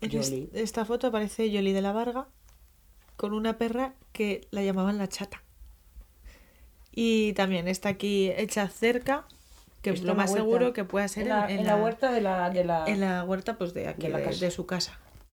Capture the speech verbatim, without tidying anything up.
En Yoli. est- esta foto aparece Yoli de la Varga con una perra que la llamaban la chata. Y también está aquí hecha cerca, que Está lo en la más huerta. seguro que pueda ser En en, la, en en la la, huerta de la, de la, en la huerta pues de aquí, de la de, casa. de su casa.